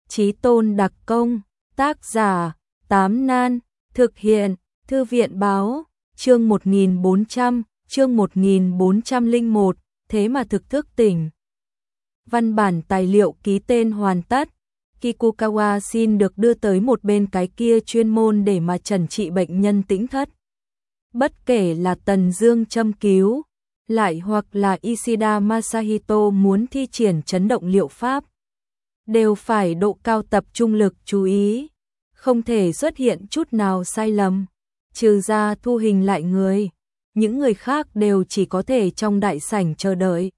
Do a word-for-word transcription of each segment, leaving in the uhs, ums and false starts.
Chí tôn đặc công, tác giả, Tám Nan, thực hiện, Thư viện báo, chương một nghìn bốn trăm, chương một nghìn bốn trăm lẻ một, thế mà thực thức tỉnh. Văn bản tài liệu ký tên hoàn tất, Kikukawa xin được đưa tới một bên cái kia chuyên môn để mà trần trị bệnh nhân tĩnh thất. Bất kể là Tần Dương châm cứu, lại hoặc là Ishida Masahito muốn thi triển chấn động liệu pháp, đều phải độ cao tập trung lực chú ý, không thể xuất hiện chút nào sai lầm, trừ ra thu hình lại người, những người khác đều chỉ có thể trong đại sảnh chờ đợi.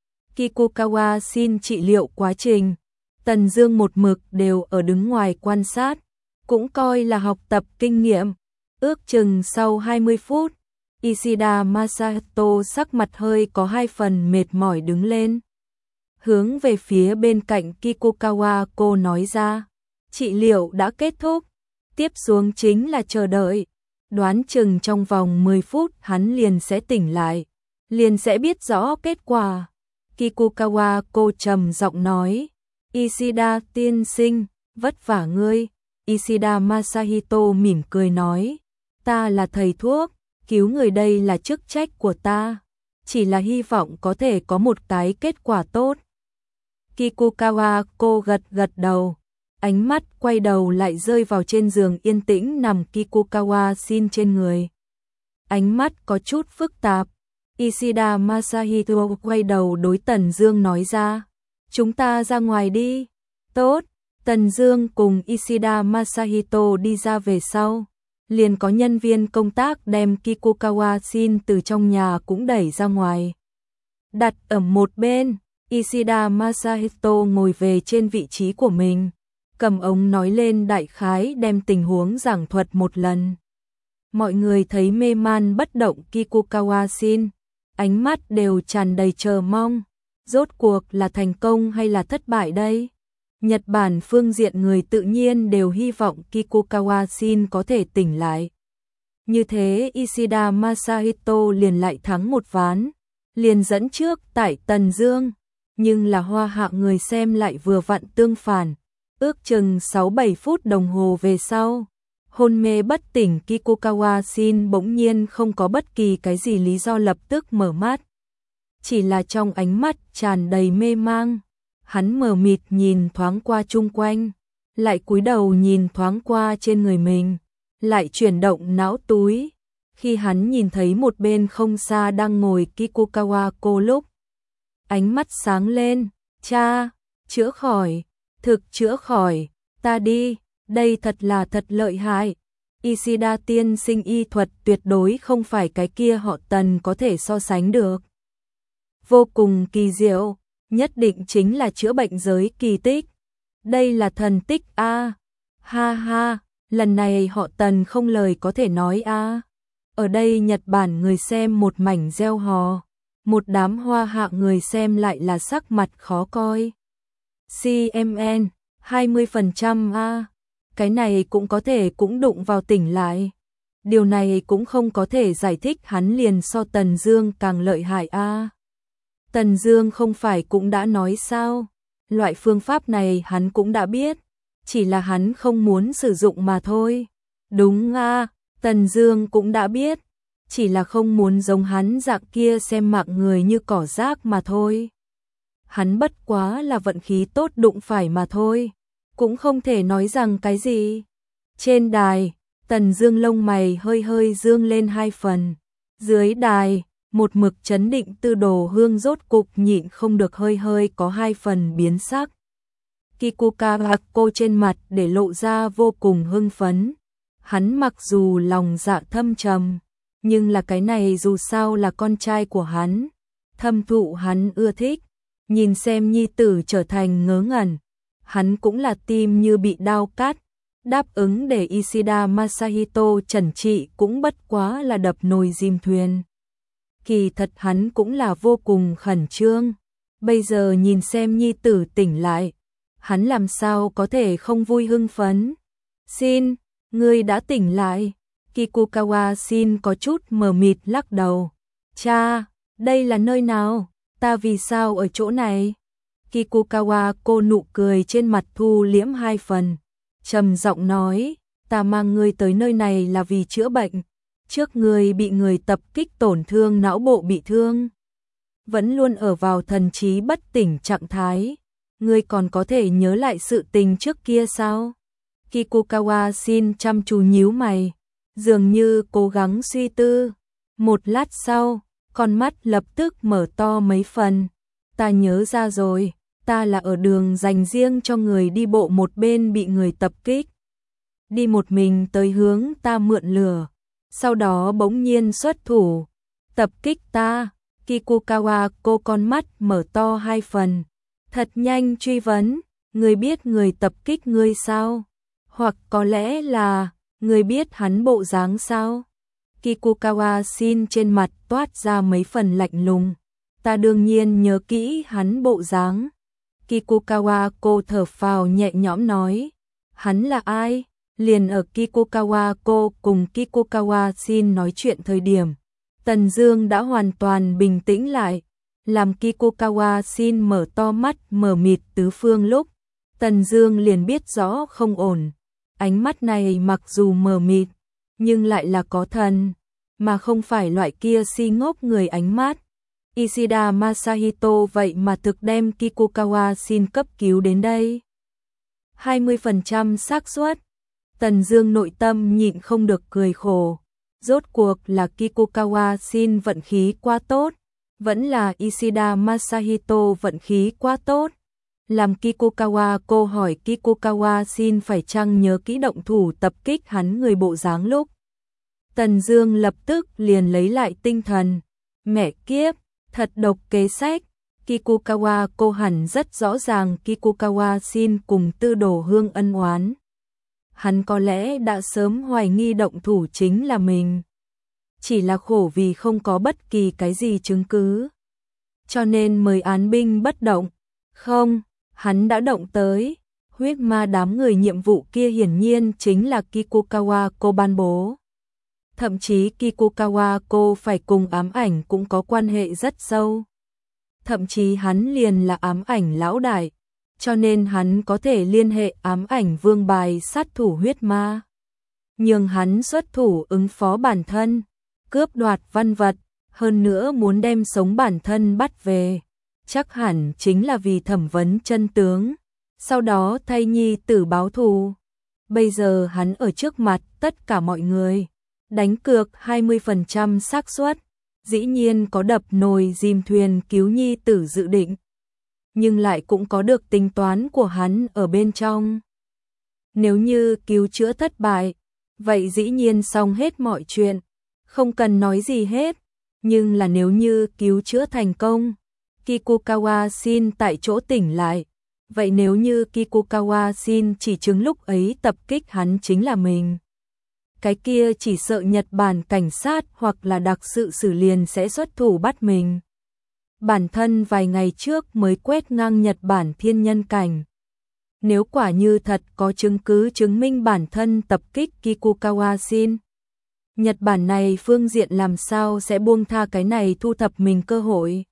Kikukawa xin trị liệu quá trình, Tần Dương một mực đều ở đứng ngoài quan sát, cũng coi là học tập kinh nghiệm. Ước chừng sau hai mươi phút, Ishida Masato sắc mặt hơi có hai phần mệt mỏi đứng lên. Hướng về phía bên cạnh Kikukawa cô nói ra, trị liệu đã kết thúc, tiếp xuống chính là chờ đợi. Đoán chừng trong vòng mười phút hắn liền sẽ tỉnh lại, liền sẽ biết rõ kết quả. Kikukawa cô trầm giọng nói, Ishida tiên sinh, vất vả ngươi. Ishida Masahito mỉm cười nói, ta là thầy thuốc, cứu người đây là chức trách của ta, chỉ là hy vọng có thể có một cái kết quả tốt. Kikukawa cô gật gật đầu, ánh mắt quay đầu lại rơi vào trên giường yên tĩnh nằm Kikukawa xin trên người. Ánh mắt có chút phức tạp, Ishida Masahito quay đầu đối Tần Dương nói ra, chúng ta ra ngoài đi. Tốt. Tần Dương cùng Ishida Masahito đi ra về sau, liền có nhân viên công tác đem Kikukawa xin từ trong nhà cũng đẩy ra ngoài. Đặt ở một bên, Ishida Masahito ngồi về trên vị trí của mình, cầm ống nói lên đại khái đem tình huống giảng thuật một lần. Mọi người thấy mê man bất động Kikukawa xin, ánh mắt đều tràn đầy chờ mong, rốt cuộc là thành công hay là thất bại đây? Nhật Bản phương diện người tự nhiên đều hy vọng Kikukawa xin có thể tỉnh lại. Như thế Ishida Masahito liền lại thắng một ván, liền dẫn trước tại Tần Dương, nhưng là hoa hạ người xem lại vừa vặn tương phản. Ước chừng sáu bảy phút đồng hồ về sau, hôn mê bất tỉnh Kikukawa xin bỗng nhiên không có bất kỳ cái gì lý do lập tức mở mắt. Chỉ là trong ánh mắt tràn đầy mê mang. Hắn mờ mịt nhìn thoáng qua chung quanh, lại cúi đầu nhìn thoáng qua trên người mình, lại chuyển động não túi. Khi hắn nhìn thấy một bên không xa đang ngồi Kikukawa cô lúc, ánh mắt sáng lên, cha, chữa khỏi, thực chữa khỏi, ta đi, đây thật là thật lợi hại. Ishida tiên sinh y thuật tuyệt đối không phải cái kia họ Tần có thể so sánh được. Vô cùng kỳ diệu. Nhất định chính là chữa bệnh giới kỳ tích. Đây là thần tích a. À. Ha ha, lần này họ Tần không lời có thể nói a. À. Ở đây Nhật Bản người xem một mảnh reo hò, một đám hoa hạ người xem lại là sắc mặt khó coi. xê em en hai mươi phần trăm a. À. Cái này cũng có thể cũng đụng vào tỉnh lại. Điều này cũng không có thể giải thích hắn liền so Tần Dương càng lợi hại a. À. Tần Dương không phải cũng đã nói sao, loại phương pháp này hắn cũng đã biết, chỉ là hắn không muốn sử dụng mà thôi. Đúng a, à, Tần Dương cũng đã biết, chỉ là không muốn giống hắn dạng kia xem mạng người như cỏ rác mà thôi. Hắn bất quá là vận khí tốt đụng phải mà thôi, cũng không thể nói rằng cái gì. Trên đài, Tần Dương lông mày hơi hơi dương lên hai phần, dưới đài một mực chấn định Tư Đồ Hương rốt cục nhịn không được hơi hơi có hai phần biến sắc. Kikukawa cô trên mặt để lộ ra vô cùng hưng phấn. Hắn mặc dù lòng dạ thâm trầm, nhưng là cái này dù sao là con trai của hắn, thâm thụ hắn ưa thích, nhìn xem nhi tử trở thành ngớ ngẩn, hắn cũng là tim như bị đao cắt. Đáp ứng để Ishida Masahito trần trị cũng bất quá là đập nồi dìm thuyền. Kỳ thật hắn cũng là vô cùng khẩn trương, bây giờ nhìn xem nhi tử tỉnh lại, hắn làm sao có thể không vui hưng phấn. Xin, ngươi đã tỉnh lại. Kikukawa xin có chút mờ mịt lắc đầu. Cha, đây là nơi nào? Ta vì sao ở chỗ này? Kikukawa cô nụ cười trên mặt thu liễm hai phần, trầm giọng nói, ta mang ngươi tới nơi này là vì chữa bệnh, trước ngươi bị người tập kích tổn thương não bộ bị thương, vẫn luôn ở vào thần trí bất tỉnh trạng thái, ngươi còn có thể nhớ lại sự tình trước kia sao? Kikukawa xin chăm chú nhíu mày, dường như cố gắng suy tư, một lát sau, con mắt lập tức mở to mấy phần, ta nhớ ra rồi. Ta là ở đường dành riêng cho người đi bộ một bên bị người tập kích. Đi một mình tới hướng ta mượn lửa, sau đó bỗng nhiên xuất thủ, tập kích ta. Kikukawa cô con mắt mở to hai phần, thật nhanh truy vấn, người biết người tập kích ngươi sao? Hoặc có lẽ là, người biết hắn bộ dáng sao? Kikukawa xin trên mặt toát ra mấy phần lạnh lùng, ta đương nhiên nhớ kỹ hắn bộ dáng. Kikukawa cô thở phào nhẹ nhõm nói, hắn là ai? Liền ở Kikukawa cô cùng Kikukawa xin nói chuyện thời điểm, Tần Dương đã hoàn toàn bình tĩnh lại, làm Kikukawa xin mở to mắt mở mịt tứ phương lúc, Tần Dương liền biết rõ không ổn, ánh mắt này mặc dù mờ mịt, nhưng lại là có thần, mà không phải loại kia si ngốc người ánh mắt. Ishida Masahito vậy mà thực đem Kikukawa xin cấp cứu đến đây. hai mươi phần trăm xác suất. Tần Dương nội tâm nhịn không được cười khổ. Rốt cuộc là Kikukawa xin vận khí quá tốt, vẫn là Ishida Masahito vận khí quá tốt. Làm Kikukawa cô hỏi Kikukawa xin phải chăng nhớ kỹ động thủ tập kích hắn người bộ dáng lúc. Tần Dương lập tức liền lấy lại tinh thần. Mẹ kiếp! Thật độc kế sách, Kikukawa cô hẳn rất rõ ràng Kikukawa xin cùng Tư Đồ Hương ân oán. Hắn có lẽ đã sớm hoài nghi động thủ chính là mình. Chỉ là khổ vì không có bất kỳ cái gì chứng cứ. Cho nên mời án binh bất động. Không, hắn đã động tới. Huyết ma đám người nhiệm vụ kia hiển nhiên chính là Kikukawa cô ban bố. Thậm chí Kikukawa cô phải cùng ám ảnh cũng có quan hệ rất sâu. Thậm chí hắn liền là ám ảnh lão đại, cho nên hắn có thể liên hệ ám ảnh vương bài sát thủ huyết ma. Nhưng hắn xuất thủ ứng phó bản thân, cướp đoạt văn vật, hơn nữa muốn đem sống bản thân bắt về. Chắc hẳn chính là vì thẩm vấn chân tướng, sau đó thay nhi tử báo thù. Bây giờ hắn ở trước mặt tất cả mọi người. Đánh cược hai mươi phần trăm xác suất, dĩ nhiên có đập nồi dìm thuyền cứu nhi tử dự định, nhưng lại cũng có được tính toán của hắn ở bên trong. Nếu như cứu chữa thất bại, vậy dĩ nhiên xong hết mọi chuyện, không cần nói gì hết, nhưng là nếu như cứu chữa thành công, Kikukawa xin tại chỗ tỉnh lại, vậy nếu như Kikukawa xin chỉ chứng lúc ấy tập kích hắn chính là mình, cái kia chỉ sợ Nhật Bản cảnh sát hoặc là đặc sự xử liền sẽ xuất thủ bắt mình. Bản thân vài ngày trước mới quét ngang Nhật Bản thiên nhân cảnh. Nếu quả như thật có chứng cứ chứng minh bản thân tập kích Kikukawa xin, Nhật Bản này phương diện làm sao sẽ buông tha cái này thu thập mình cơ hội.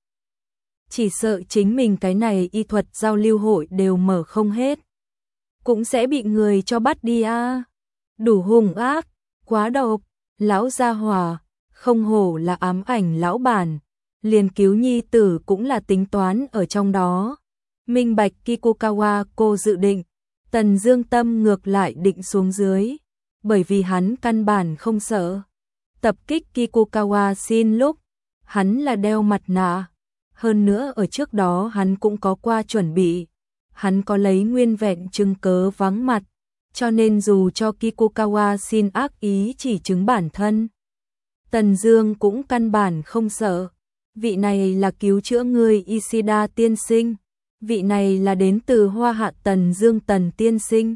Chỉ sợ chính mình cái này y thuật giao lưu hội đều mở không hết, cũng sẽ bị người cho bắt đi a. À. Đủ hung ác, quá độc, lão gia hỏa, không hổ là ám ảnh lão bản, liền cứu nhi tử cũng là tính toán ở trong đó. Minh bạch Kikukawa cô dự định, Tần Dương tâm ngược lại định xuống dưới, bởi vì hắn căn bản không sợ. Tập kích Kikukawa xin lúc, hắn là đeo mặt nạ, hơn nữa ở trước đó hắn cũng có qua chuẩn bị, hắn có lấy nguyên vẹn chứng cớ vắng mặt, cho nên dù cho Kikukawa xin ác ý chỉ chứng bản thân, Tần Dương cũng căn bản không sợ. Vị này là cứu chữa người Ishida tiên sinh, vị này là đến từ Hoa Hạ Tần Dương Tần tiên sinh.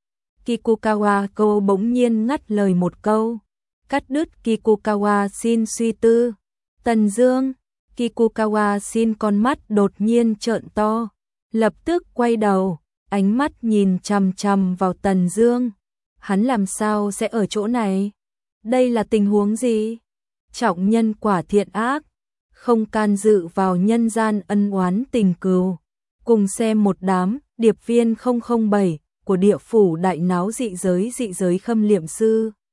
Kikukawa cô bỗng nhiên ngắt lời một câu, cắt đứt Kikukawa xin suy tư. Tần Dương, Kikukawa xin con mắt đột nhiên trợn to, lập tức quay đầu, ánh mắt nhìn chằm chằm vào Tần Dương. Hắn làm sao sẽ ở chỗ này? Đây là tình huống gì? Trọng nhân quả thiện ác, không can dự vào nhân gian ân oán tình cừu. Cùng xem một đám, điệp viên không không bảy của địa phủ đại náo dị giới dị giới khâm liệm sư.